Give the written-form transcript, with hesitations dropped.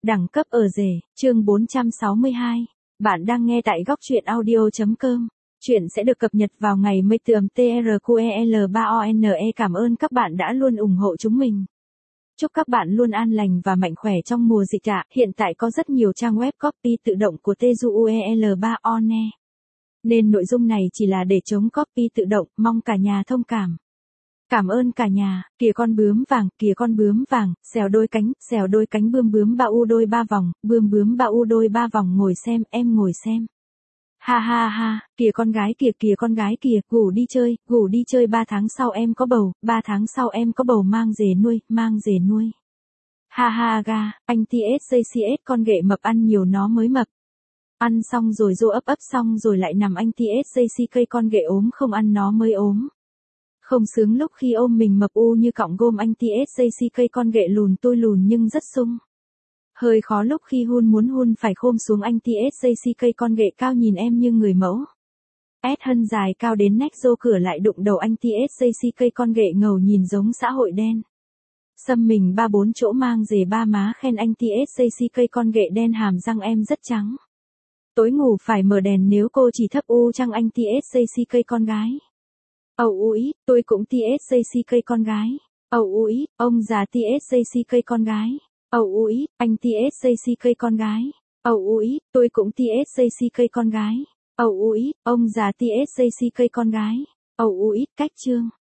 Đẳng cấp ở rể, chương 462. Bạn đang nghe tại góc truyện audio.com. Chuyện sẽ được cập nhật vào ngày mới tườm TRQEL3ONE. Cảm ơn các bạn đã luôn ủng hộ chúng mình. Chúc các bạn luôn an lành và mạnh khỏe trong mùa dịch ạ. Hiện tại có rất nhiều trang web copy tự động của TRQEL3ONE. Nên nội dung này chỉ là để chống copy tự động, mong cả nhà thông cảm. Cảm ơn cả nhà. Kìa con bướm vàng, xèo đôi cánh bươm bướm ba u đôi ba vòng, bươm bướm ba u đôi ba vòng, ngồi xem, em ngồi xem. Ha ha ha, kìa con gái kìa, gủ đi chơi 3 tháng sau em có bầu, 3 tháng sau em có bầu, mang về nuôi. Ha ha ga, anh TSJCS con ghệ mập ăn nhiều nó mới mập. Ăn xong rồi rô ấp xong rồi lại nằm, anh TSJC cây con ghệ ốm không ăn nó mới ốm. Không sướng lúc khi ôm mình mập u như cọng gôm, anh TSJC cây con ghệ lùn tôi lùn nhưng rất sung. Hơi khó lúc khi muốn hun phải khom xuống, anh TSJC cây con ghệ cao nhìn em như người mẫu. Hân dài cao đến nách, rô cửa lại đụng đầu, anh TSJC cây con ghệ ngầu nhìn giống xã hội đen. Xăm mình 3-4 chỗ mang dề ba má khen, anh TSJC cây con ghệ đen hàm răng em rất trắng. Tối ngủ phải mở đèn nếu cô chỉ thấp u trăng, anh TSJC cây con gái. Ầu úi, tôi cũng TSJC cây con gái. Ầu úi, ông già TSJC cây con gái. Ầu úi, anh TSJC cây con gái. Ầu úi, tôi cũng TSJC cây con gái. Ầu úi, ông già TSJC cây con gái. Ầu úi, cách chương.